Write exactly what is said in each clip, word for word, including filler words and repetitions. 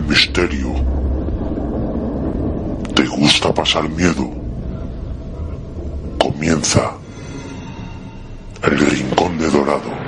misterio? ¿Te gusta pasar miedo? Comienza El Rincón de Dorado.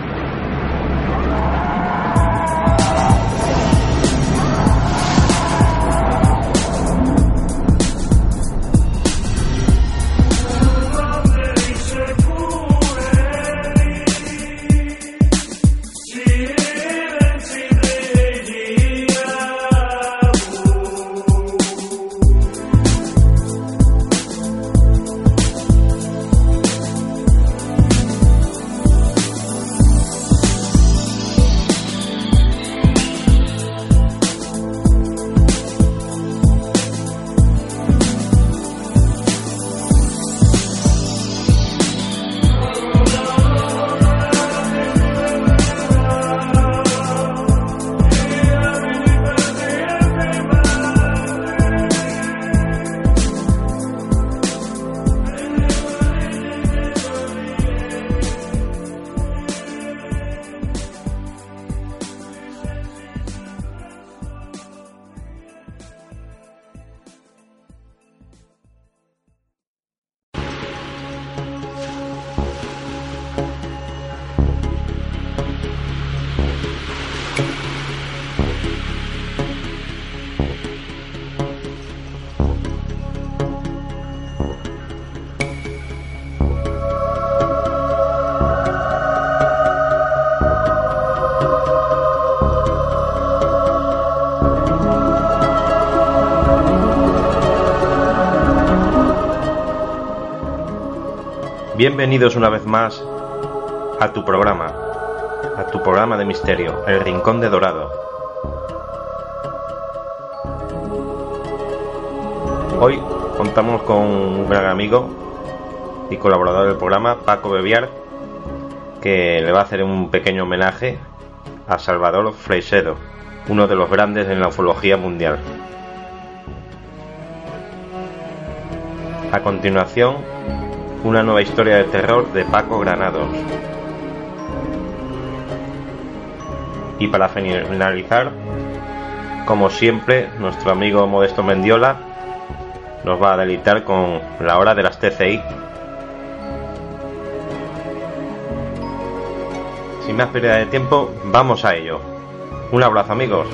Bienvenidos una vez más a tu programa, a tu programa de misterio, El Rincón de Dorado. Hoy contamos con un gran amigo y colaborador del programa, Paco Bebiar, que le va a hacer un pequeño homenaje a Salvador Freixedo, uno de los grandes en la ufología mundial. A continuación, una nueva historia de terror de Paco Granados. Y para finalizar, como siempre, nuestro amigo Modesto Mendiola nos va a deleitar con la hora de las T C I. Sin más pérdida de tiempo, vamos a ello. Un abrazo, amigos.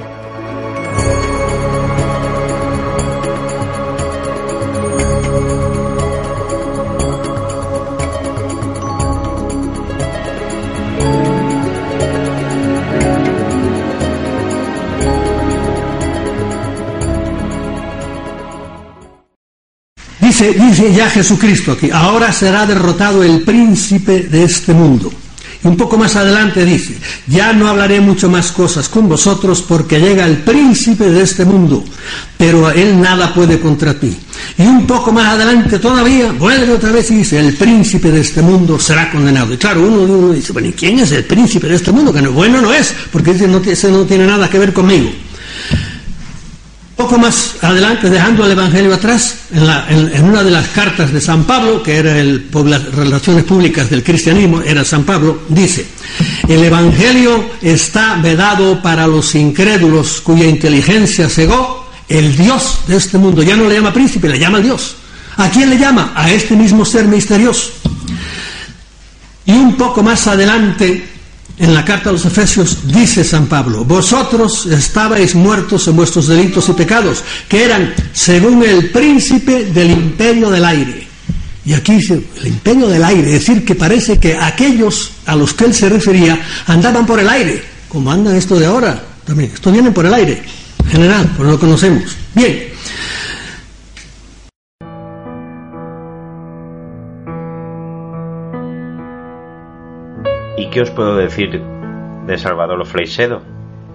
Dice, dice ya Jesucristo aquí, ahora será derrotado el príncipe de este mundo. Y un poco más adelante dice, ya no hablaré mucho más cosas con vosotros porque llega el príncipe de este mundo, pero él nada puede contra ti. Y un poco más adelante todavía, vuelve otra vez y dice, el príncipe de este mundo será condenado. Y claro, uno, uno dice, bueno, ¿y quién es el príncipe de este mundo? Que no, bueno no es, porque ese no, ese no tiene nada que ver conmigo. Poco más adelante, dejando el Evangelio atrás, en, la, en, en una de las cartas de San Pablo, que era el, las relaciones públicas del cristianismo, era San Pablo, dice, el Evangelio está vedado para los incrédulos cuya inteligencia cegó el Dios de este mundo. Ya no le llama príncipe, le llama Dios. ¿A quién le llama? A este mismo ser misterioso. Y un poco más adelante, en la carta a los Efesios, dice San Pablo, vosotros estabais muertos en vuestros delitos y pecados, que eran según el príncipe del imperio del aire. Y aquí dice, el imperio del aire, es decir, que parece que aquellos a los que él se refería andaban por el aire, como andan esto de ahora, también, esto viene por el aire, en general, pues lo conocemos. Bien. ¿Y qué os puedo decir de Salvador Freixedo?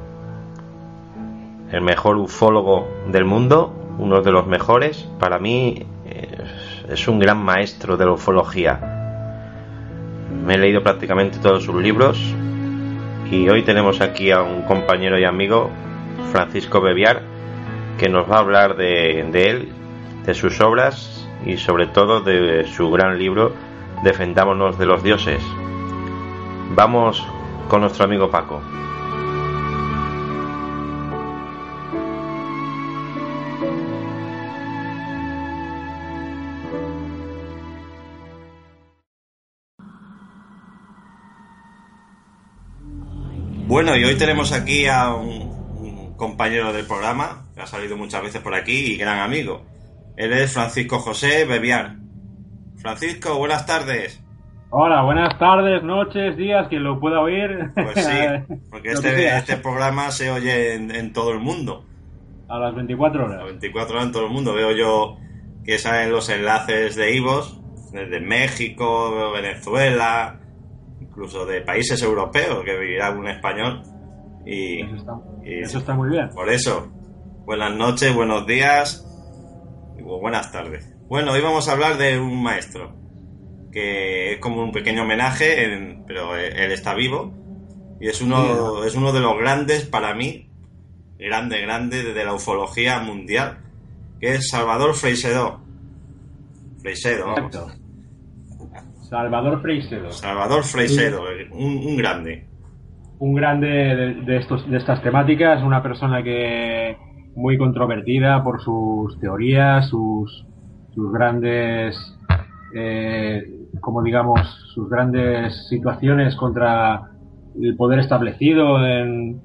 El mejor ufólogo del mundo, uno de los mejores. Para mí es un gran maestro de la ufología. Me he leído prácticamente todos sus libros y hoy tenemos aquí a un compañero y amigo, Francisco Bebiar, que nos va a hablar de, de él, de sus obras y sobre todo de su gran libro Defendámonos de los dioses. Vamos con nuestro amigo Paco. Bueno, y hoy tenemos aquí a un, un compañero del programa que ha salido muchas veces por aquí y gran amigo. Él es Francisco José Bebián. Francisco, buenas tardes. Hola, buenas tardes, noches, días, quien lo pueda oír. Pues sí, porque este, este programa se oye en, en todo el mundo. A las veinticuatro horas. A las veinticuatro horas en todo el mundo. Veo yo que salen los enlaces de iVoox, desde México, Venezuela, incluso de países europeos, que vivirá un español. Y eso está, y eso está muy bien. Por eso, buenas noches, buenos días y buenas tardes. Bueno, hoy vamos a hablar de un maestro, que es como un pequeño homenaje, en, pero él está vivo, y es uno, sí. es uno de los grandes, para mí, grande, grande, de la ufología mundial, que es Salvador Freixedo. Freixedo, vamos. Exacto. Salvador Freixedo. Salvador Freixedo, un, un grande. Un grande de, de, estos, de estas temáticas, una persona que muy controvertida por sus teorías, sus, sus grandes, eh, como digamos, sus grandes situaciones contra el poder establecido en,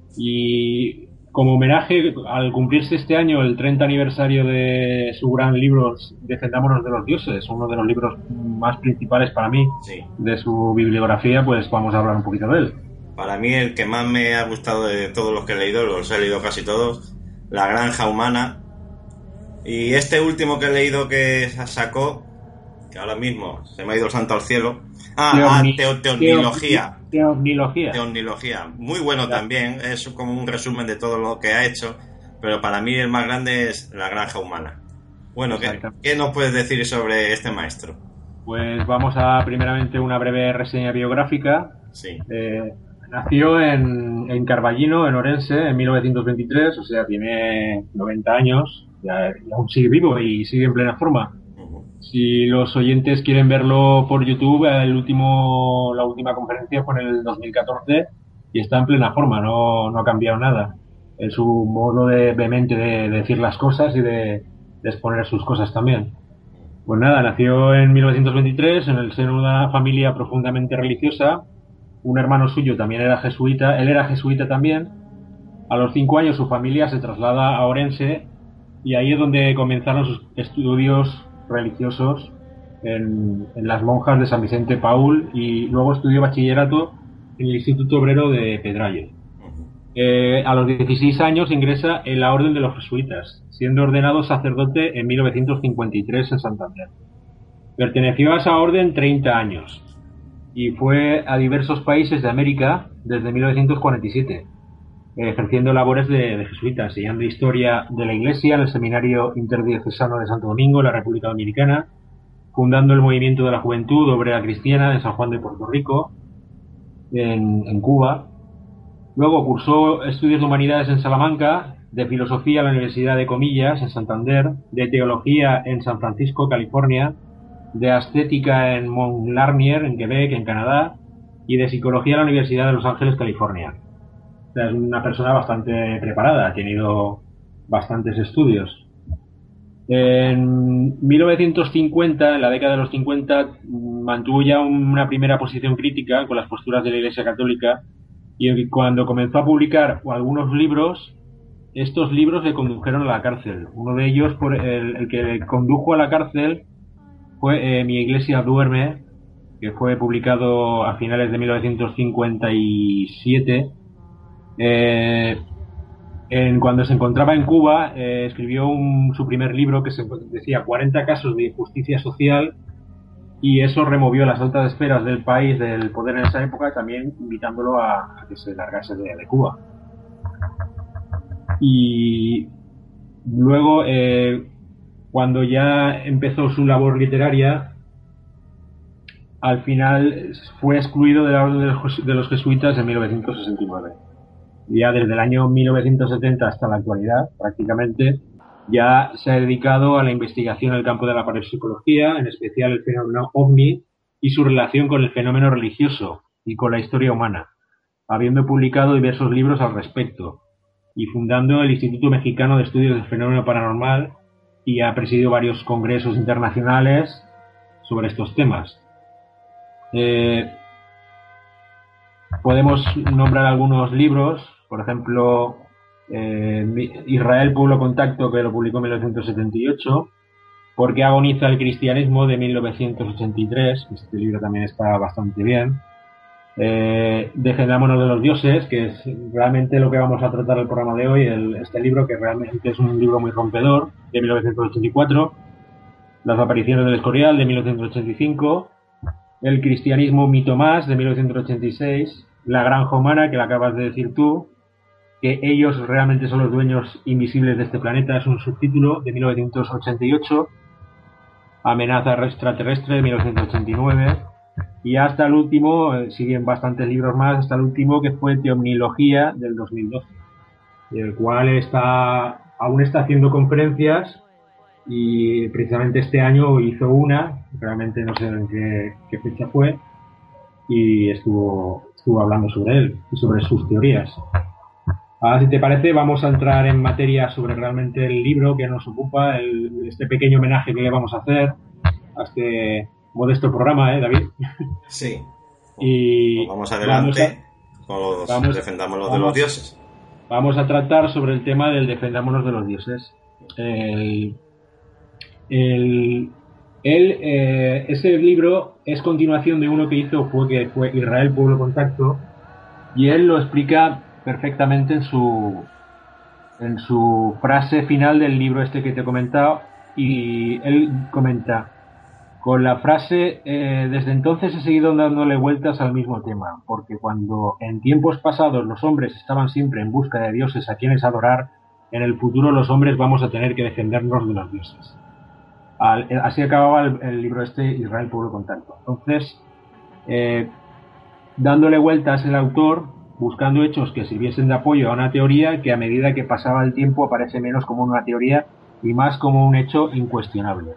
y como homenaje al cumplirse este año el treinta aniversario de su gran libro Defendámonos de los dioses, uno de los libros más principales para mí, sí, de su bibliografía, pues vamos a hablar un poquito de él. Para mí el que más me ha gustado de todos los que he leído, los he leído casi todos, La Granja Humana, y este último que he leído que sacó, que ahora mismo se me ha ido el santo al cielo, ah, Teomni- ah teo, Teomnilogía. Teomnilogía. Teomnilogía, muy bueno Claro. También, es como un resumen de todo lo que ha hecho, pero para mí el más grande es La Granja Humana. Bueno, ¿qué, ¿qué nos puedes decir sobre este maestro? Pues vamos a primeramente una breve reseña biográfica. Sí. Eh, nació en, en Carballino, en Orense, en mil novecientos veintitrés, o sea, tiene noventa años, ya, y aún sigue vivo y sigue en plena forma. Uh-huh. Si los oyentes quieren verlo por YouTube, el último, la última conferencia fue en el dos mil catorce y está en plena forma, no, no ha cambiado nada. Es su modo de vehemente de, de decir las cosas y de, de exponer sus cosas también. Pues nada, nació en mil novecientos veintitrés en el seno de una familia profundamente religiosa. Un hermano suyo también era jesuita, él era jesuita también. A los cinco años su familia se traslada a Orense y ahí es donde comenzaron sus estudios religiosos en, en las monjas de San Vicente Paúl, y luego estudió bachillerato en el Instituto Obrero de Pedralbes. Eh, a los dieciséis años ingresa en la Orden de los Jesuitas, siendo ordenado sacerdote en mil novecientos cincuenta y tres en Santander. Perteneció a esa orden treinta años y fue a diversos países de América desde mil novecientos cuarenta y siete, eh, ejerciendo labores de, de jesuita, enseñando historia de la Iglesia en el Seminario Interdiocesano de Santo Domingo, en la República Dominicana, fundando el Movimiento de la Juventud Obrera Cristiana en San Juan de Puerto Rico, en, en Cuba. Luego cursó estudios de humanidades en Salamanca, de filosofía en la Universidad de Comillas en Santander, de teología en San Francisco, California, de ascética en Mont Larmier, en Quebec, en Canadá, y de psicología en la Universidad de Los Ángeles, California. O sea, es una persona bastante preparada, ha tenido bastantes estudios. En mil novecientos cincuenta, en la década de los cincuenta, mantuvo ya una primera posición crítica con las posturas de la Iglesia Católica, y cuando comenzó a publicar algunos libros, estos libros le condujeron a la cárcel. Uno de ellos, por el, el que le condujo a la cárcel, fue eh, Mi Iglesia Duerme, que fue publicado a finales de mil novecientos cincuenta y siete. Eh, en, cuando se encontraba en Cuba, eh, escribió un, su primer libro que se decía cuarenta casos de injusticia social, y eso removió las altas esferas del país, del poder en esa época, también invitándolo a, a que se largase de, de Cuba. Y luego, eh, cuando ya empezó su labor literaria, al final fue excluido de la orden de los, de los jesuitas en mil novecientos sesenta y nueve. Ya desde el año mil novecientos setenta hasta la actualidad, prácticamente, ya se ha dedicado a la investigación en el campo de la parapsicología, en especial el fenómeno ovni y su relación con el fenómeno religioso y con la historia humana, habiendo publicado diversos libros al respecto y fundando el Instituto Mexicano de Estudios del Fenómeno Paranormal, y ha presidido varios congresos internacionales sobre estos temas. Eh, podemos nombrar algunos libros, por ejemplo, eh, Israel, Pueblo Contacto, que lo publicó en mil novecientos setenta y ocho, ¿Por qué agoniza el cristianismo?, de mil novecientos ochenta y tres, este libro también está bastante bien. Eh, Defendámonos de los dioses, que es realmente lo que vamos a tratar el programa de hoy, el, este libro, que realmente es un libro muy rompedor, de mil novecientos ochenta y cuatro. Las apariciones del Escorial, de mil novecientos ochenta y cinco. El cristianismo, mito más, de mil novecientos ochenta y seis. La granja humana, que la acabas de decir tú, que ellos realmente son los dueños invisibles de este planeta, es un subtítulo, de mil novecientos ochenta y ocho. Amenaza extraterrestre, de mil novecientos ochenta y nueve. Y hasta el último, eh, siguen bastantes libros más, hasta el último, que fue Teomnilogía, del dos mil doce, el cual está aún está haciendo conferencias, y precisamente este año hizo una, realmente no sé en qué, qué fecha fue, y estuvo, estuvo hablando sobre él y sobre sus teorías. Ahora, si te parece, vamos a entrar en materia sobre realmente el libro que nos ocupa, el, este pequeño homenaje que le vamos a hacer a este modesto programa, ¿eh, David? Sí. Y pues vamos adelante vamos a, con los vamos, Defendámonos vamos, de los dioses. Vamos a tratar sobre el tema del Defendámonos de los dioses. El, el, el, eh, ese libro es continuación de uno que hizo, fue, que fue Israel, Pueblo Contacto, y él lo explica perfectamente en su en su frase final del libro este que te he comentado, y él comenta: con la frase eh, desde entonces he seguido dándole vueltas al mismo tema, porque cuando en tiempos pasados los hombres estaban siempre en busca de dioses a quienes adorar, en el futuro los hombres vamos a tener que defendernos de los dioses. Al, así acababa el, el libro este, Israel, Pueblo Contacto. Entonces, eh, dándole vueltas el autor, buscando hechos que sirviesen de apoyo a una teoría que a medida que pasaba el tiempo aparece menos como una teoría y más como un hecho incuestionable.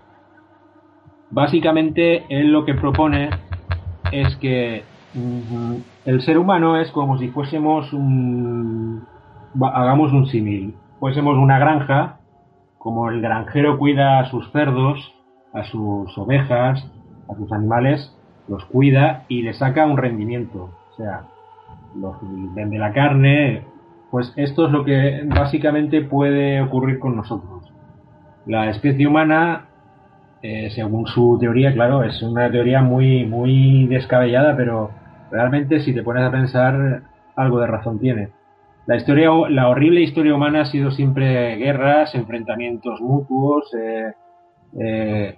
Básicamente, él lo que propone es que mm, el ser humano es como si fuésemos un... hagamos un símil, fuésemos una granja, como el granjero cuida a sus cerdos, a sus ovejas, a sus animales, los cuida y le saca un rendimiento, o sea, los vende la carne. Pues esto es lo que básicamente puede ocurrir con nosotros. La especie humana, eh, según su teoría, claro, es una teoría muy, muy descabellada, pero realmente si te pones a pensar, algo de razón tiene. La historia, la horrible historia humana ha sido siempre guerras, enfrentamientos mutuos, eh, eh,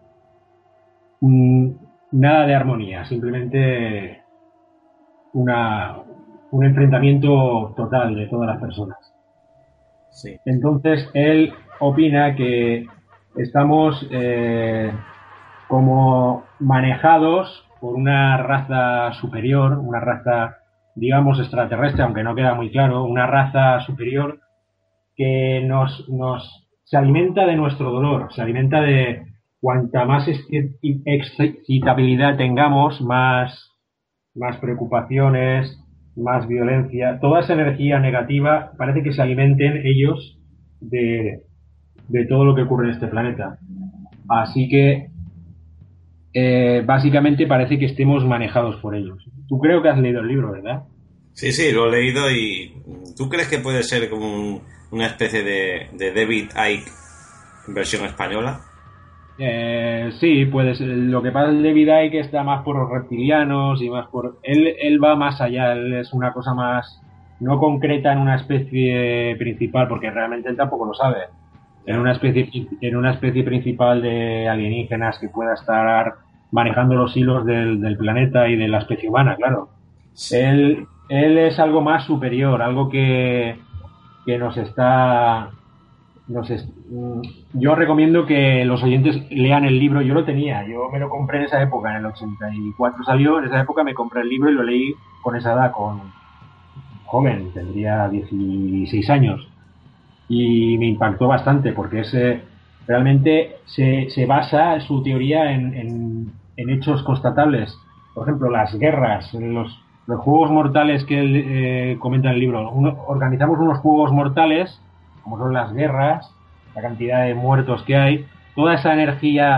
nada de armonía, simplemente una, un enfrentamiento total de todas las personas. Sí. Entonces él opina que estamos eh, como manejados por una raza superior, una raza, digamos, extraterrestre, aunque no queda muy claro, una raza superior que nos, nos se alimenta de nuestro dolor, se alimenta de cuanta más excitabilidad tengamos, más, más preocupaciones, más violencia, toda esa energía negativa, parece que se alimenten ellos de, de todo lo que ocurre en este planeta. Así que eh, básicamente parece que estemos manejados por ellos. Tú creo que has leído el libro, ¿verdad? Sí, sí, lo he leído. ¿Y tú crees que puede ser como un, una especie de, de David Icke en versión española? Eh, sí, puede ser. Lo que pasa es que David Icke está más por los reptilianos y más por... Él, él va más allá, él es una cosa más no concreta en una especie principal, porque realmente él tampoco lo sabe. En una especie, en una especie principal de alienígenas que pueda estar manejando los hilos del, del planeta y de la especie humana, claro. Sí. Él, él es algo más superior, algo que, que nos está... Nos es, yo recomiendo que los oyentes lean el libro. Yo lo tenía, yo me lo compré en esa época, en el ochenta y cuatro salió, en esa época me compré el libro y lo leí con esa edad, con joven, tendría dieciséis años, y me impactó bastante porque ese realmente se, se basa su teoría en, en, en hechos constatables. Por ejemplo, las guerras, los, los juegos mortales que él eh, comenta en el libro. Uno, organizamos unos juegos mortales, como son las guerras, la cantidad de muertos que hay, toda esa energía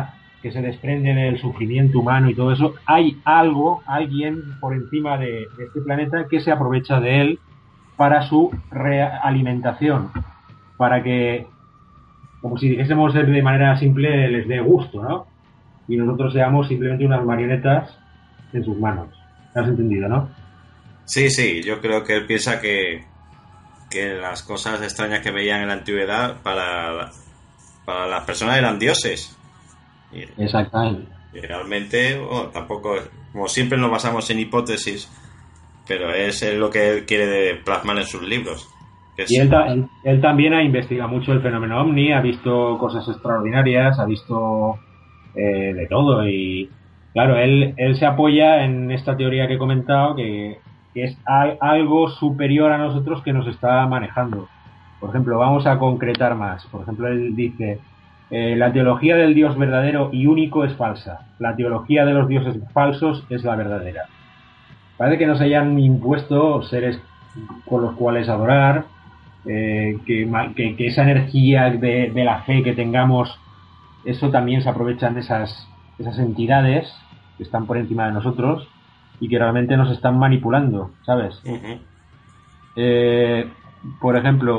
que se desprenden del sufrimiento humano y todo eso, hay algo, alguien por encima de, de este planeta que se aprovecha de él para su realimentación, para que, como si dijésemos de manera simple, les dé gusto, ¿no? Y nosotros seamos simplemente unas marionetas en sus manos. ¿Lo has entendido, no? Sí, sí, yo creo que él piensa que, que las cosas extrañas que veían en la antigüedad para, para las personas eran dioses. Y, Exactamente. Y realmente, bueno, tampoco, como siempre nos basamos en hipótesis, pero es lo que él quiere plasmar en sus libros. Es... Y él, él, él también ha investigado mucho el fenómeno ovni, ha visto cosas extraordinarias, ha visto eh, de todo y claro, él, él se apoya en esta teoría que he comentado que, que es al, algo superior a nosotros que nos está manejando. Por ejemplo, vamos a concretar más. Por ejemplo, él dice, eh, la teología del Dios verdadero y único es falsa. La teología de los dioses falsos es la verdadera. Parece que nos hayan impuesto seres con los cuales adorar, eh, que, que, que esa energía de, de la fe que tengamos, eso también se aprovechan de esas, esas entidades que están por encima de nosotros y que realmente nos están manipulando, ¿sabes? Uh-huh. Eh, por ejemplo,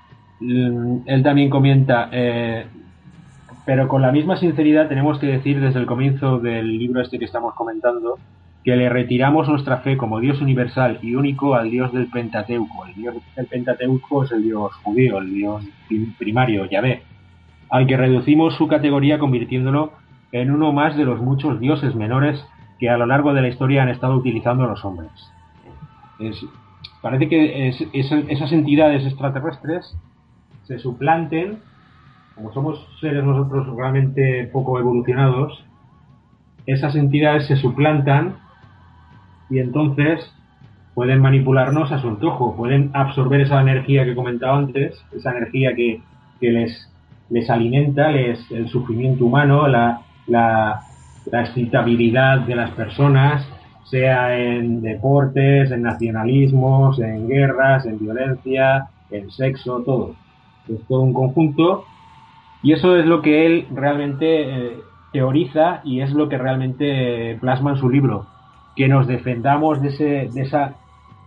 él también comenta, eh, pero con la misma sinceridad tenemos que decir desde el comienzo del libro este que estamos comentando, que le retiramos nuestra fe como Dios universal y único al Dios del Pentateuco. El Dios del Pentateuco es el Dios judío, el Dios primario, Yahvé, al que reducimos su categoría convirtiéndolo en uno más de los muchos dioses menores que a lo largo de la historia han estado utilizando los hombres. Es, parece que es, es, esas entidades extraterrestres se suplanten, como somos seres nosotros realmente poco evolucionados, esas entidades se suplantan y entonces pueden manipularnos a su antojo, pueden absorber esa energía que he comentado antes, esa energía que, que les, les alimenta, les, el sufrimiento humano, la, la, la excitabilidad de las personas, sea en deportes, en nacionalismos, en guerras, en violencia, en sexo, todo. Es todo un conjunto y eso es lo que él realmente eh, teoriza y es lo que realmente plasma en su libro, que nos defendamos de ese, de esa,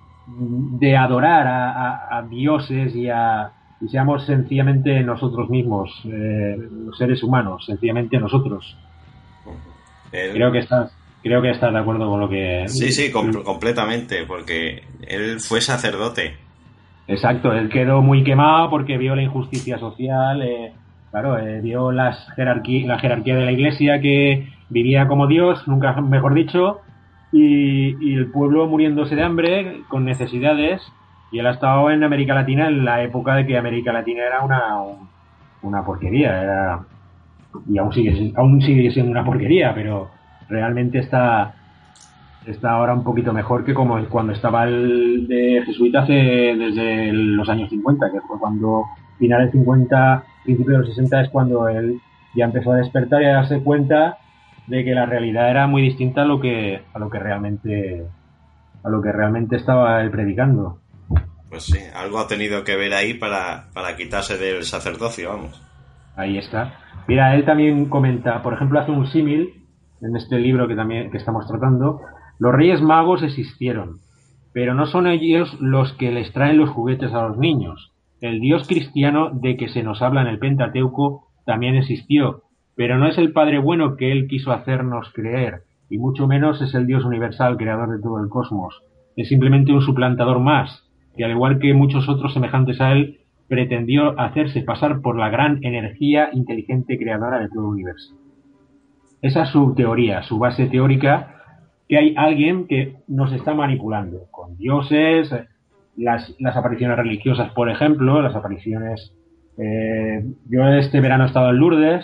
de adorar a, a, a dioses y a y seamos sencillamente nosotros mismos, eh, los seres humanos, sencillamente nosotros. Él... Creo que estás, creo que estás de acuerdo con lo que. Sí, sí, com- completamente, porque él fue sacerdote. Exacto, él quedó muy quemado porque vio la injusticia social. Eh, Claro, eh, vio las jerarquía, la jerarquía de la Iglesia que vivía como Dios, nunca mejor dicho, y, y el pueblo muriéndose de hambre, con necesidades, y él ha estado en América Latina en la época de que América Latina era una, una porquería, era, y aún sigue, aún sigue siendo una porquería, pero realmente está, está ahora un poquito mejor que como cuando estaba el de jesuita hace, desde los años cincuenta, que fue cuando finales cincuenta, principios de los sesenta es cuando él ya empezó a despertar y a darse cuenta de que la realidad era muy distinta a lo que a lo que realmente a lo que realmente estaba él predicando. Pues sí, algo ha tenido que ver ahí para, para quitarse del sacerdocio, vamos. Ahí está. Mira, él también comenta, por ejemplo, hace un símil en este libro que también que estamos tratando. Los Reyes Magos existieron, pero no son ellos los que les traen los juguetes a los niños. El Dios cristiano de que se nos habla en el Pentateuco también existió, pero no es el Padre bueno que él quiso hacernos creer, y mucho menos es el Dios universal, creador de todo el cosmos. Es simplemente un suplantador más, que al igual que muchos otros semejantes a él, pretendió hacerse pasar por la gran energía inteligente creadora de todo el universo. Esa es su teoría, su base teórica, que hay alguien que nos está manipulando, con dioses. Las, las apariciones religiosas, por ejemplo, las apariciones... Eh, yo este verano he estado en Lourdes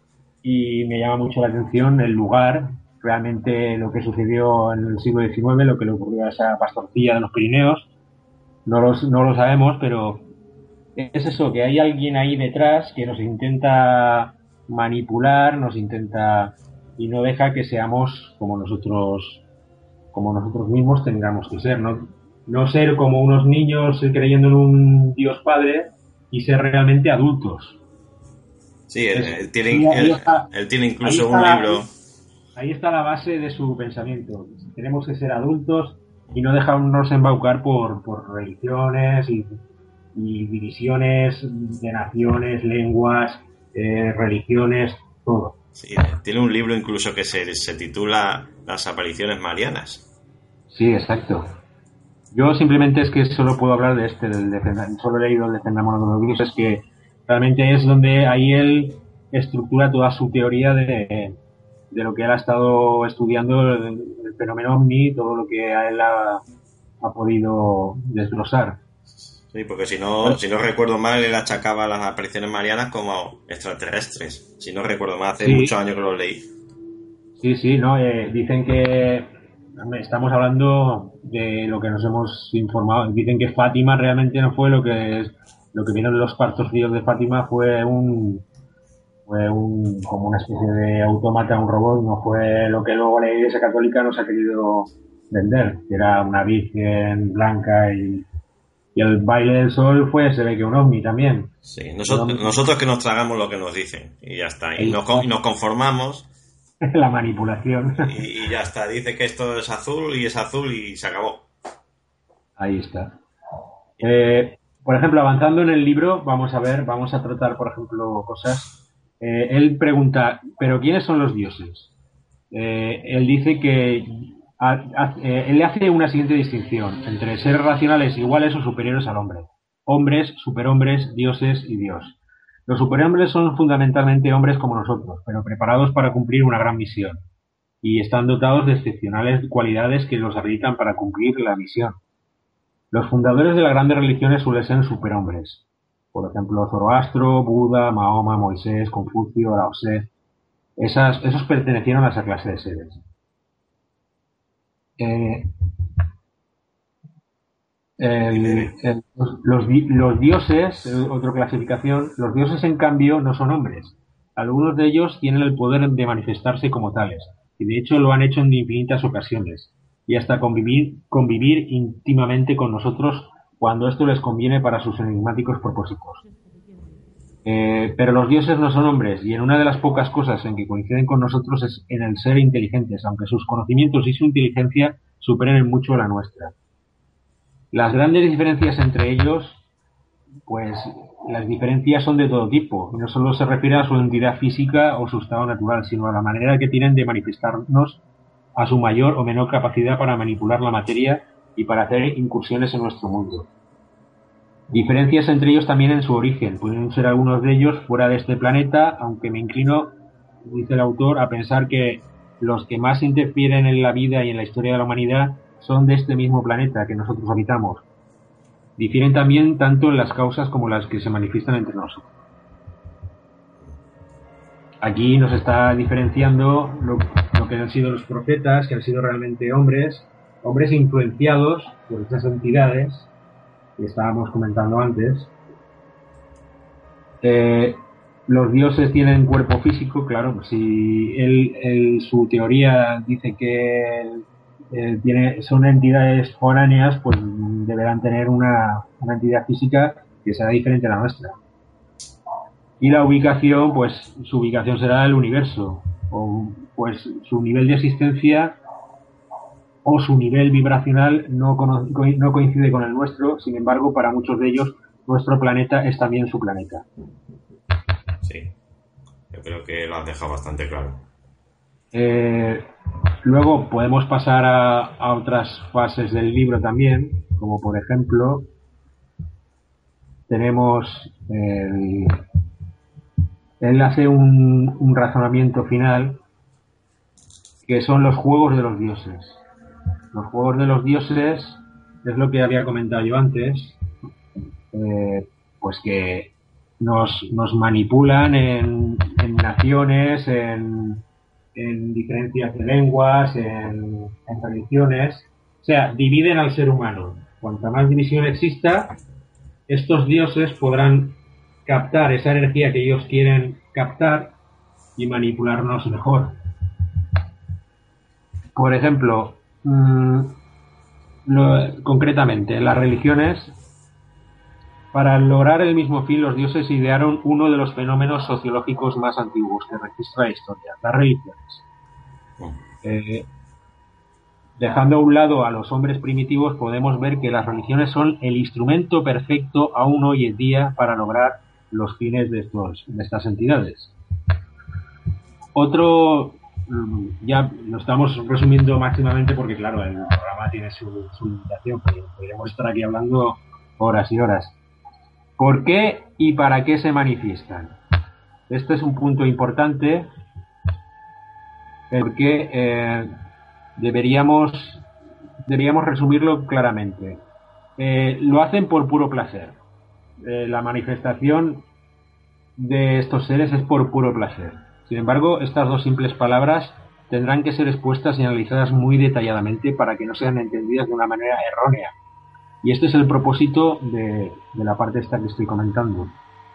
y me llama mucho la atención el lugar, realmente lo que sucedió en el siglo diecinueve, lo que le ocurrió a esa pastorcilla de los Pirineos, no, los, no lo sabemos, pero es eso, que hay alguien ahí detrás que nos intenta manipular, nos intenta y no deja que seamos como nosotros, como nosotros mismos tengamos que ser, ¿no? No ser como unos niños creyendo en un Dios Padre y ser realmente adultos. Sí, él, Es, él tiene, ahí, ahí él, está, él tiene incluso un la, libro. Ahí está la base de su pensamiento. Tenemos que ser adultos y no dejarnos embaucar por, por religiones y, y divisiones de naciones, lenguas, eh, religiones, todo. Sí, tiene un libro incluso que se, se titula Las apariciones marianas. Sí, exacto. Yo simplemente es que solo puedo hablar de este, del defenda, solo he leído el Defendámonos de los Dioses, que realmente es donde ahí él estructura toda su teoría de, de lo que él ha estado estudiando, el, el fenómeno ovni, todo lo que a él ha, ha podido desglosar. Sí, porque si no, si no recuerdo mal, él achacaba las apariciones marianas como extraterrestres. Si no recuerdo mal, hace Sí. muchos años que lo leí. Sí, sí, no, eh, dicen que estamos hablando de lo que nos hemos informado. Dicen que Fátima realmente no fue lo que es, lo que vieron los cuartos fríos de Fátima fue un fue un como una especie de autómata, un robot, no fue lo que luego la Iglesia Católica nos ha querido vender, que era una virgen blanca y, y el baile del sol fue, se ve que un ovni también. Sí, nosotros, ovni, nosotros que nos tragamos lo que nos dicen y ya está. Y ahí nos, está. y nos conformamos La manipulación. y, y ya está. Dice que esto es azul y es azul y se acabó. Ahí está. Eh, por ejemplo, avanzando en el libro, vamos a ver, vamos a tratar, por ejemplo, cosas. Eh, él pregunta, ¿pero quiénes son los dioses? Eh, él dice que a, a, eh, él hace una siguiente distinción entre seres racionales iguales o superiores al hombre. Hombres, superhombres, dioses y Dios. Los superhombres son fundamentalmente hombres como nosotros, pero preparados para cumplir una gran misión y están dotados de excepcionales cualidades que los habilitan para cumplir la misión. Los fundadores de las grandes religiones suelen ser superhombres. Por ejemplo, Zoroastro, Buda, Mahoma, Moisés, Confucio, Lao Tse. Esas, esos pertenecieron a esa clase de seres. Eh, el, el, los, los, los dioses, otra clasificación, los dioses en cambio no son hombres. Algunos de ellos tienen el poder de manifestarse como tales, y de hecho lo han hecho en infinitas ocasiones, y hasta convivir, convivir íntimamente con nosotros cuando esto les conviene para sus enigmáticos propósitos. Eh, pero los dioses no son hombres, y en una de las pocas cosas en que coinciden con nosotros es en el ser inteligentes, aunque sus conocimientos y su inteligencia superen en mucho la nuestra. Las grandes diferencias entre ellos, pues las diferencias son de todo tipo, y no solo se refiere a su entidad física o su estado natural, sino a la manera que tienen de manifestarnos, a su mayor o menor capacidad para manipular la materia y para hacer incursiones en nuestro mundo. Diferencias entre ellos también en su origen. Pueden ser algunos de ellos fuera de este planeta, aunque me inclino, dice el autor, a pensar que los que más interfieren en la vida y en la historia de la humanidad son de este mismo planeta que nosotros habitamos. Difieren también tanto en las causas como las que se manifiestan entre nosotros. Aquí nos está diferenciando lo, lo que han sido los profetas, que han sido realmente hombres, hombres influenciados por estas entidades que estábamos comentando antes. Eh, los dioses tienen cuerpo físico, claro, si él, él, su teoría dice que eh, tiene, son entidades foráneas, pues deberán tener una, una entidad física que será diferente a la nuestra. Y la ubicación, pues su ubicación será el universo, o pues su nivel de existencia o su nivel vibracional no, cono- no coincide con el nuestro. Sin embargo, para muchos de ellos, nuestro planeta es también su planeta. Sí, yo creo que lo has dejado bastante claro. Eh, luego podemos pasar a, a otras fases del libro también, como por ejemplo, tenemos el, él hace un, un razonamiento final que son los juegos de los dioses. Los juegos de los dioses es lo que había comentado yo antes, eh, pues que nos, nos manipulan en, en naciones, en, en diferencias de lenguas, en, en religiones, o sea, dividen al ser humano. Cuanta más división exista, estos dioses podrán captar esa energía que ellos quieren captar y manipularnos mejor. Por ejemplo, mmm, lo, concretamente, las religiones Para lograr el mismo fin, los dioses idearon uno de los fenómenos sociológicos más antiguos que registra la historia, las religiones. Eh, dejando a un lado a los hombres primitivos, podemos ver que las religiones son el instrumento perfecto aún hoy en día para lograr los fines de, estos, de estas entidades. Otro, ya lo estamos resumiendo máximamente porque, claro, el programa tiene su, su limitación, pero podríamos estar aquí hablando horas y horas. ¿Por qué y para qué se manifiestan? Este es un punto importante porque eh, deberíamos, deberíamos resumirlo claramente. Eh, lo hacen por puro placer. Eh, la manifestación de estos seres es por puro placer. Sin embargo, estas dos simples palabras tendrán que ser expuestas y analizadas muy detalladamente para que no sean entendidas de una manera errónea. Y este es el propósito de, de la parte esta que estoy comentando.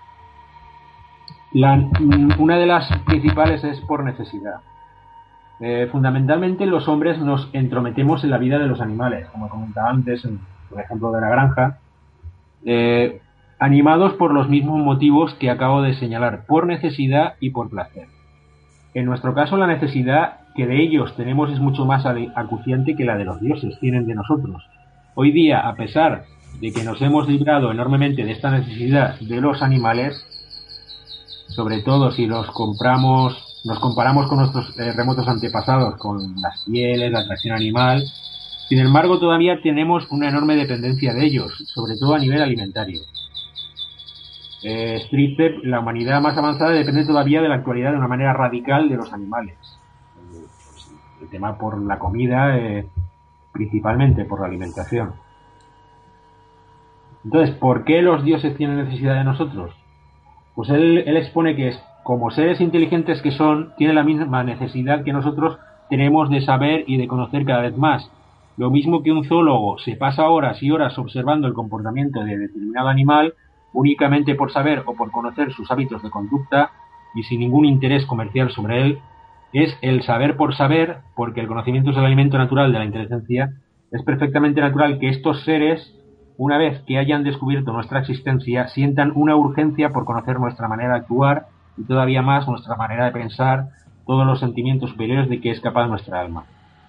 La, una de las principales es por necesidad. Eh, fundamentalmente los hombres nos entrometemos en la vida de los animales, como comentaba antes, en, por ejemplo de la granja, eh, animados por los mismos motivos que acabo de señalar, por necesidad y por placer. En nuestro caso, la necesidad que de ellos tenemos es mucho más acuciante que la de los dioses tienen de nosotros. Hoy día, a pesar de que nos hemos librado enormemente de esta necesidad de los animales, sobre todo si los compramos, nos comparamos con nuestros eh, remotos antepasados, con las pieles, la atracción animal, sin embargo todavía tenemos una enorme dependencia de ellos, sobre todo a nivel alimentario. Eh, Strictep, la humanidad más avanzada depende todavía de la actualidad de una manera radical de los animales. Eh, pues, el tema por la comida, eh, principalmente por la alimentación. Entonces, ¿por qué los dioses tienen necesidad de nosotros? Pues él, él expone que es, como seres inteligentes que son, tienen la misma necesidad que nosotros tenemos de saber y de conocer cada vez más. Lo mismo que un zoólogo se pasa horas y horas observando el comportamiento de determinado animal únicamente por saber o por conocer sus hábitos de conducta y sin ningún interés comercial sobre él, es el saber por saber, porque el conocimiento es el alimento natural de la inteligencia. Es perfectamente natural que estos seres, una vez que hayan descubierto nuestra existencia, sientan una urgencia por conocer nuestra manera de actuar y todavía más nuestra manera de pensar, todos los sentimientos superiores de que es capaz nuestra alma.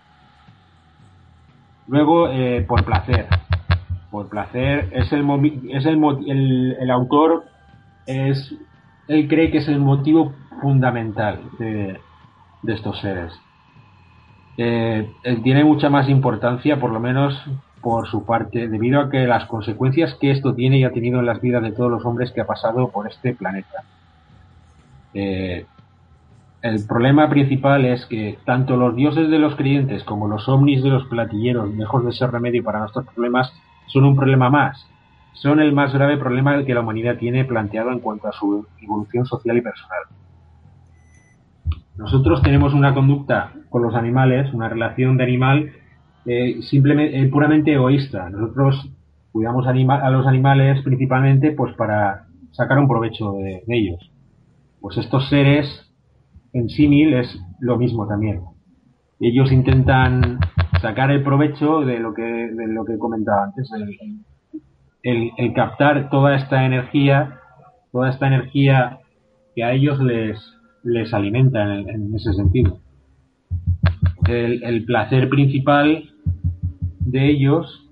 Luego, eh, por placer. Por placer es el, es el, el, el autor es él cree que es el motivo fundamental de, de estos seres. Eh, él tiene mucha más importancia, por lo menos por su parte, debido a que las consecuencias que esto tiene y ha tenido en las vidas de todos los hombres que ha pasado por este planeta. Eh, el problema principal es que tanto los dioses de los creyentes como los ovnis de los platilleros, lejos de ser remedio para nuestros problemas, son un problema más. Son el más grave problema que la humanidad tiene planteado en cuanto a su evolución social y personal. Nosotros tenemos una conducta con los animales, una relación de animal eh, simplemente, eh, puramente egoísta. Nosotros cuidamos anima- a los animales principalmente pues para sacar un provecho de, de ellos. Pues estos seres en símil es lo mismo también. Ellos intentan sacar el provecho de lo que de lo que comentaba antes, el, el, el captar toda esta energía, toda esta energía que a ellos les les alimenta en, en ese sentido. El, el placer principal de ellos,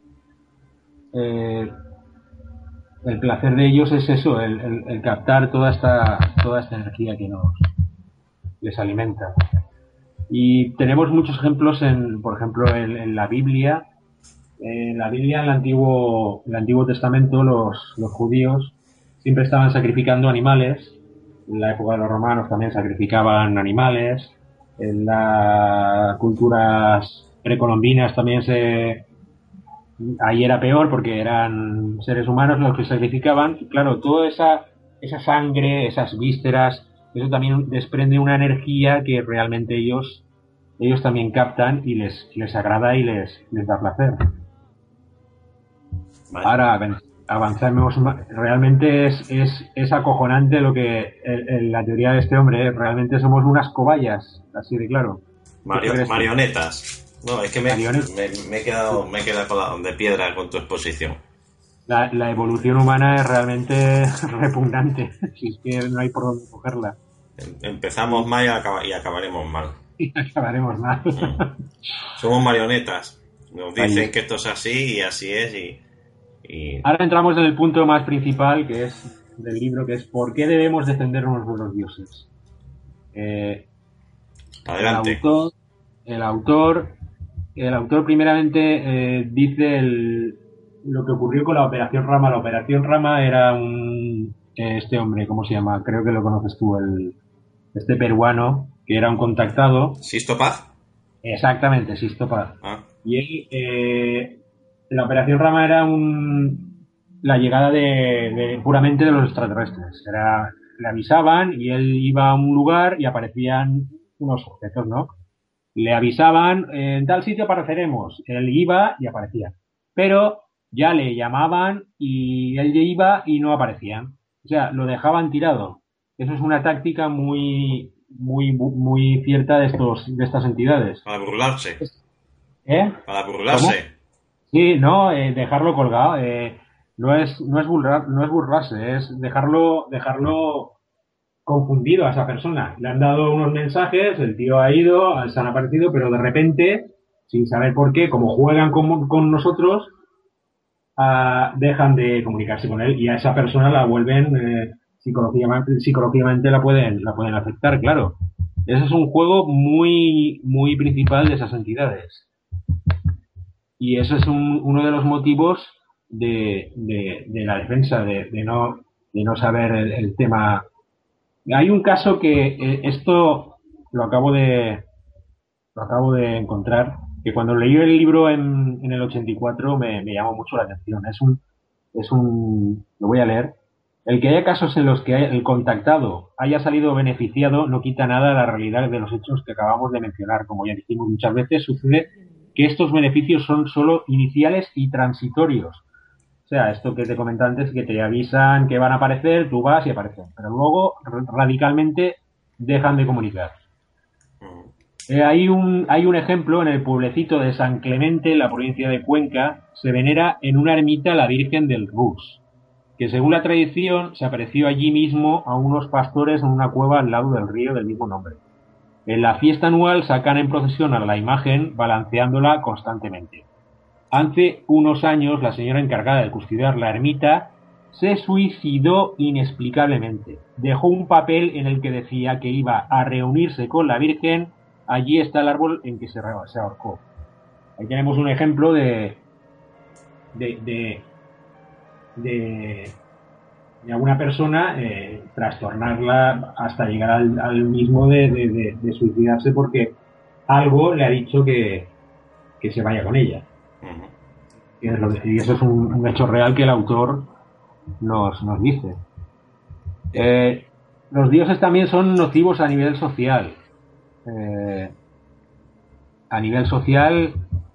eh, el placer de ellos es eso, el, el, el captar toda esta toda esta energía que nos les alimenta. Y tenemos muchos ejemplos, en, por ejemplo, en, en la Biblia. En la Biblia, en el Antiguo, en el Antiguo Testamento, los, los judíos siempre estaban sacrificando animales. En la época de los romanos también sacrificaban animales. En las culturas precolombinas también se... Ahí era peor porque eran seres humanos los que sacrificaban. Y claro, toda esa, esa sangre, esas vísceras, eso también desprende una energía que realmente ellos ellos también captan y les, les agrada y les, les da placer. Vale. Ahora avanzamos, realmente es, es, es acojonante lo que el, el, la teoría de este hombre, ¿eh? Realmente somos unas cobayas, así de claro. Mario, marionetas. No, es que me, me, me he quedado me he quedado de piedra con tu exposición. La, la evolución humana es realmente repugnante, si es que no hay por dónde cogerla. Empezamos mal y, acaba, y acabaremos mal. Y acabaremos mal. Somos marionetas. Nos dicen Ahí. que esto es así y así es y, y... Ahora entramos en el punto más principal que es del libro, que es ¿por qué debemos defendernos de los dioses? Eh, Adelante. El autor, el autor, el autor primeramente eh, dice el, lo que ocurrió con la Operación Rama. La Operación Rama era un... Este hombre, ¿cómo se llama? Creo que lo conoces tú, el este peruano, que era un contactado. ¿Sisto Paz? Exactamente, Sisto Paz. Ah. Y él, eh, la Operación Rama era un, la llegada de, de puramente de los extraterrestres. Era, le avisaban y él iba a un lugar y aparecían unos objetos, ¿no? Le avisaban, en tal sitio apareceremos. Él iba y aparecía. Pero ya le llamaban y él ya iba y no aparecían. O sea, lo dejaban tirado. Eso es una táctica muy, muy, muy cierta de estos, de estas entidades. Para burlarse. ¿Eh? Para burlarse. ¿Cómo? Sí, no, eh, dejarlo colgado. Eh, no es, no es burlar, no es burlarse, es dejarlo, dejarlo confundido a esa persona. Le han dado unos mensajes, el tío ha ido, se han aparecido, pero de repente, sin saber por qué, como juegan con, con nosotros, uh, dejan de comunicarse con él y a esa persona la vuelven eh, psicológicamente, psicológicamente la pueden, la pueden afectar, claro. Ese es un juego muy, muy principal de esas entidades. Y eso es un, uno de los motivos de, de, de la defensa, de, de, no, de no saber el, el tema. Hay un caso que eh, esto lo acabo de lo acabo de encontrar, que cuando leí el libro en, en el ochenta y cuatro me, me llamó mucho la atención. Es un, es un, lo voy a leer. El que haya casos en los que el contactado haya salido beneficiado no quita nada a la realidad de los hechos que acabamos de mencionar. Como ya dijimos muchas veces, sucede que estos beneficios son solo iniciales y transitorios. O sea, esto que te comenté antes, que te avisan que van a aparecer, tú vas y aparecen. Pero luego, radicalmente, dejan de comunicar. Eh, hay, un, hay un ejemplo en el pueblecito de San Clemente, en la provincia de Cuenca, se venera en una ermita la Virgen del Rus, que según la tradición se apareció allí mismo a unos pastores en una cueva al lado del río del mismo nombre. En la fiesta anual sacan en procesión a la imagen balanceándola constantemente. Hace unos años la señora encargada de custodiar la ermita se suicidó inexplicablemente. Dejó un papel en el que decía que iba a reunirse con la Virgen. Allí está el árbol en que se, se ahorcó. Ahí tenemos un ejemplo de de, de, de, de alguna persona eh, trastornarla hasta llegar al, al mismo de, de, de, de suicidarse porque algo le ha dicho que, que se vaya con ella. Y eso es un, un hecho real que el autor nos, nos dice. Eh, los dioses también son nocivos a nivel social. Eh, a nivel social,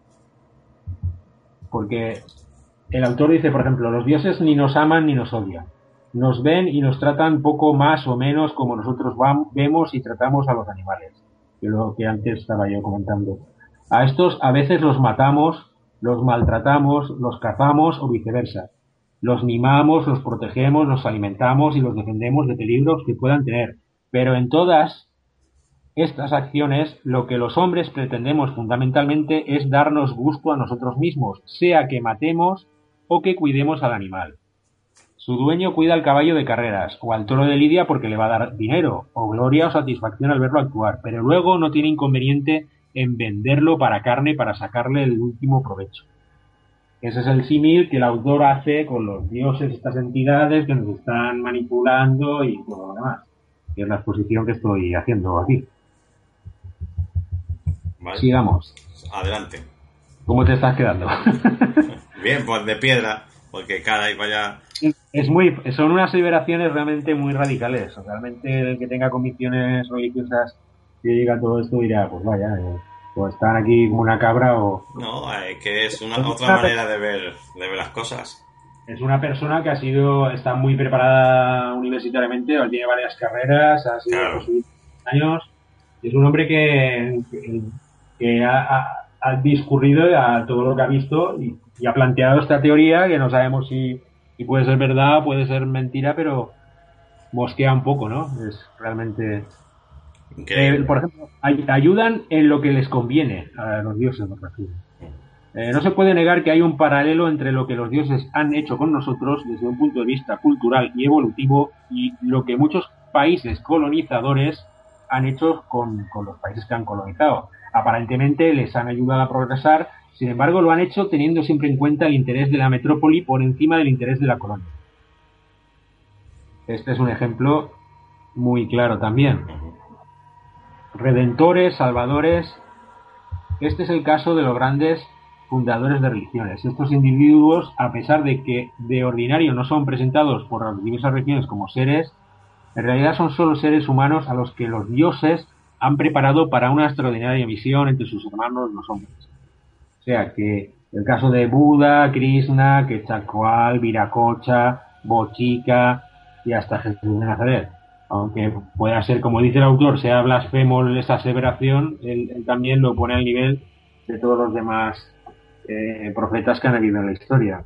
porque el autor dice, por ejemplo, los dioses ni nos aman ni nos odian. Nos ven y nos tratan poco más o menos como nosotros vemos y tratamos a los animales. Que lo que antes estaba yo comentando. A estos a veces los matamos, los maltratamos, los cazamos o viceversa. Los mimamos, los protegemos, los alimentamos y los defendemos de peligros que puedan tener. Pero en todas estas acciones, lo que los hombres pretendemos fundamentalmente es darnos gusto a nosotros mismos, sea que matemos o que cuidemos al animal. Su dueño cuida al caballo de carreras o al toro de lidia porque le va a dar dinero, o gloria o satisfacción al verlo actuar, pero luego no tiene inconveniente en venderlo para carne para sacarle el último provecho. Ese es el símil que el autor hace con los dioses, estas entidades que nos están manipulando y todo lo demás, que es la exposición que estoy haciendo aquí. Vale. Sigamos. Adelante. ¿Cómo te estás quedando? Bien, pues de piedra, porque cada y vaya... Es muy, son unas liberaciones realmente muy radicales. Realmente el que tenga convicciones religiosas que diga todo esto dirá, pues vaya, eh, pues están aquí como una cabra o... No, es que es una otra manera de ver, de ver las cosas. Es una persona que ha sido, está muy preparada universitariamente, tiene varias carreras, ha sido claro. años, y es un hombre que, que, que ha, ha, ha discurrido a todo lo que ha visto y y ha planteado esta teoría que no sabemos si, si puede ser verdad o puede ser mentira, pero mosquea un poco, ¿no? Es realmente... Eh, por ejemplo, ay, ayudan en lo que les conviene a los dioses, me refiero. Eh, no se puede negar que hay un paralelo entre lo que los dioses han hecho con nosotros desde un punto de vista cultural y evolutivo y lo que muchos países colonizadores han hecho con, con los países que han colonizado. Aparentemente les han ayudado a progresar, sin embargo lo han hecho teniendo siempre en cuenta el interés de la metrópoli por encima del interés de la colonia. Este es un ejemplo muy claro también. Redentores, salvadores. Este es el caso de los grandes fundadores de religiones. Estos individuos, a pesar de que de ordinario no son presentados por las diversas religiones como seres, en realidad son solo seres humanos a los que los dioses han preparado para una extraordinaria misión entre sus hermanos los hombres. O sea que el caso de Buda, Krishna, Quetzalcóatl, Viracocha, Bochica y hasta Jesús de Nazaret. Aunque pueda ser, como dice el autor, sea blasfemo esa aseveración, él, él también lo pone al nivel de todos los demás eh, profetas que han habido en la historia.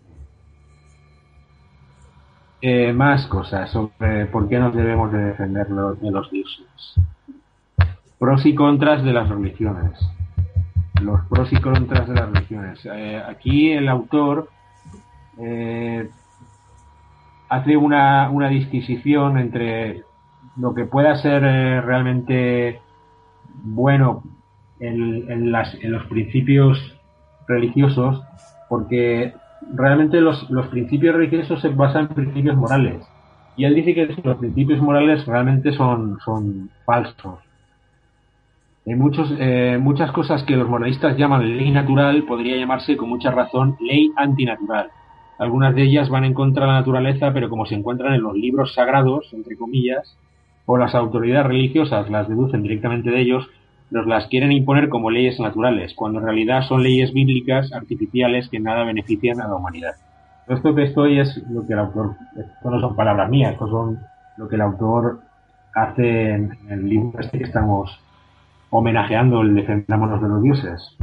Eh, más cosas sobre por qué nos debemos de defender lo, de los dioses. Pros y contras de las religiones. Los pros y contras de las religiones. Eh, aquí el autor eh, hace una, una disquisición entre lo que pueda ser eh, realmente bueno en, en, las, en los principios religiosos, porque realmente los, los principios religiosos se basan en principios morales, y él dice que los principios morales realmente son, son falsos. Hay muchos, eh, muchas cosas que los moralistas llaman ley natural podría llamarse con mucha razón ley antinatural. Algunas de ellas van en contra de la naturaleza, pero como se encuentran en los libros sagrados, entre comillas, o las autoridades religiosas las deducen directamente de ellos, nos las quieren imponer como leyes naturales, cuando en realidad son leyes bíblicas artificiales que nada benefician a la humanidad. Esto que estoy es lo que el autor, esto no son palabras mías, esto son lo que el autor hace en el libro este que estamos homenajeando, el Defendámonos de los dioses.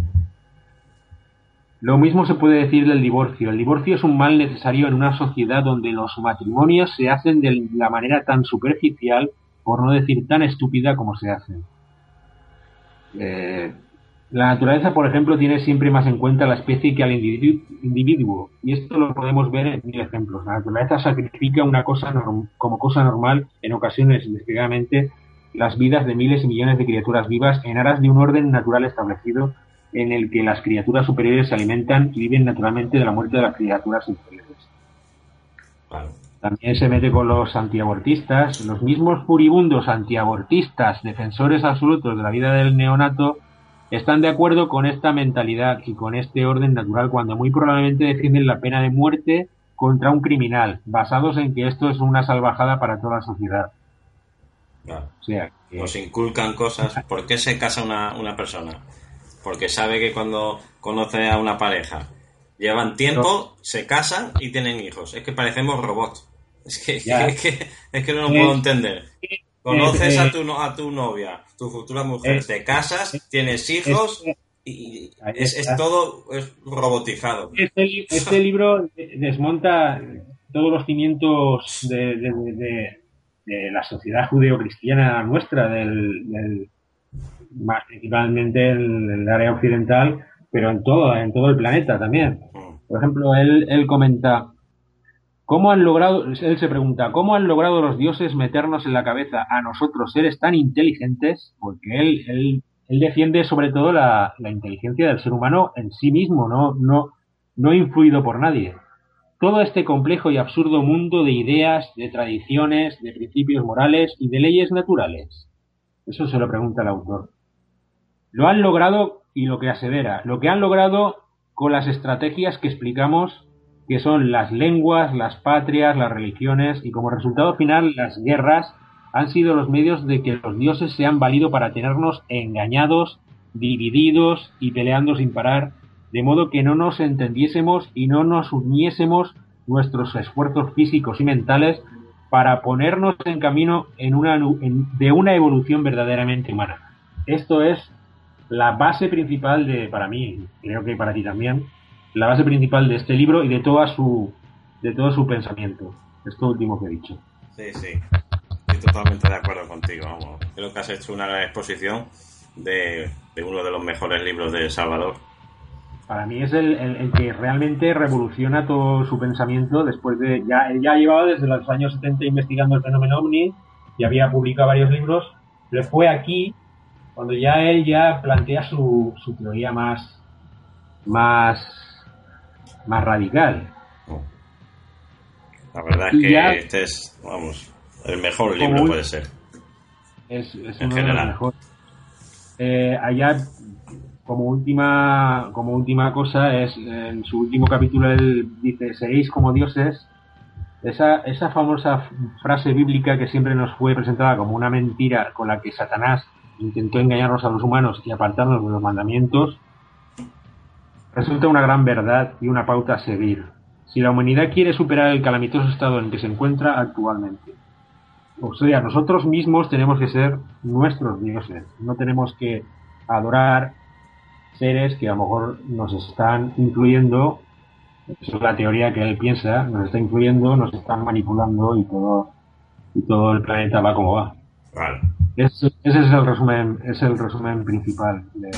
Lo mismo se puede decir del divorcio. El divorcio es un mal necesario en una sociedad donde los matrimonios se hacen de la manera tan superficial, por no decir tan estúpida como se hacen. Eh, la naturaleza, por ejemplo, tiene siempre más en cuenta la especie que al individu- individuo, y esto lo podemos ver en mil ejemplos. La naturaleza sacrifica una cosa norm- como cosa normal, en ocasiones desgraciadamente, las vidas de miles y millones de criaturas vivas en aras de un orden natural establecido en el que las criaturas superiores se alimentan y viven naturalmente de la muerte de las criaturas inferiores. Claro. También se mete con los antiabortistas. Los mismos furibundos antiabortistas, defensores absolutos de la vida del neonato, están de acuerdo con esta mentalidad y con este orden natural cuando muy probablemente defienden la pena de muerte contra un criminal, basados en que esto es una salvajada para toda la sociedad. Claro. O sea, que... Nos inculcan cosas. ¿Por qué se casa una, una persona? Porque sabe que cuando conoce a una pareja llevan tiempo, se casan y tienen hijos. Es que parecemos robots. Es que, es que, es que no lo puedo entender. Conoces a tu, a tu novia, tu futura mujer, te casas, tienes hijos y es, es todo es robotizado. Este, este libro desmonta todos los cimientos de, de, de, de la sociedad judeocristiana nuestra, del, del más principalmente en el área occidental, pero en todo, en todo el planeta también. Por ejemplo, él, él comenta, ¿cómo han logrado, él se pregunta, ¿cómo han logrado los dioses meternos en la cabeza a nosotros, seres tan inteligentes? Porque él, él, él defiende sobre todo la, la inteligencia del ser humano en sí mismo, no, no, no influido por nadie. Todo este complejo y absurdo mundo de ideas, de tradiciones, de principios morales y de leyes naturales. Eso se lo pregunta el autor. Lo han logrado, y lo que asevera, lo que han logrado con las estrategias que explicamos, que son las lenguas, las patrias, las religiones, y como resultado final las guerras, han sido los medios de que los dioses se han valido para tenernos engañados, divididos y peleando sin parar, de modo que no nos entendiésemos y no nos uniésemos nuestros esfuerzos físicos y mentales para ponernos en camino en una, en, de una evolución verdaderamente humana. Esto es la base principal de, para mí, creo que para ti también, la base principal de este libro y de toda su de todo su pensamiento. Esto último que he dicho. Sí, sí. Estoy totalmente de acuerdo contigo. Vamos. Creo que has hecho una gran exposición de, de uno de los mejores libros de Salvador. Para mí es el, el, el que realmente revoluciona todo su pensamiento después de... Ya, él ya llevaba desde los años setenta investigando el fenómeno ovni y había publicado varios libros, pero fue aquí cuando ya él ya plantea su, su teoría más, más, más radical. La verdad es y que ya, este es, vamos, el mejor libro puede ser. Es, es en uno general. de los mejores. Eh, allá... Como última, como última cosa, es en su último capítulo él dice, seréis como dioses. Esa, esa famosa frase bíblica que siempre nos fue presentada como una mentira con la que Satanás intentó engañarnos a los humanos y apartarnos de los mandamientos, resulta una gran verdad y una pauta a seguir. Si la humanidad quiere superar el calamitoso estado en que se encuentra actualmente, o sea, nosotros mismos tenemos que ser nuestros dioses. No tenemos que adorar seres que a lo mejor nos están influyendo, eso es la teoría que él piensa, nos está influyendo, nos están manipulando y todo y todo el planeta va como va. Vale. Ese, ese es el resumen, es el resumen principal. De...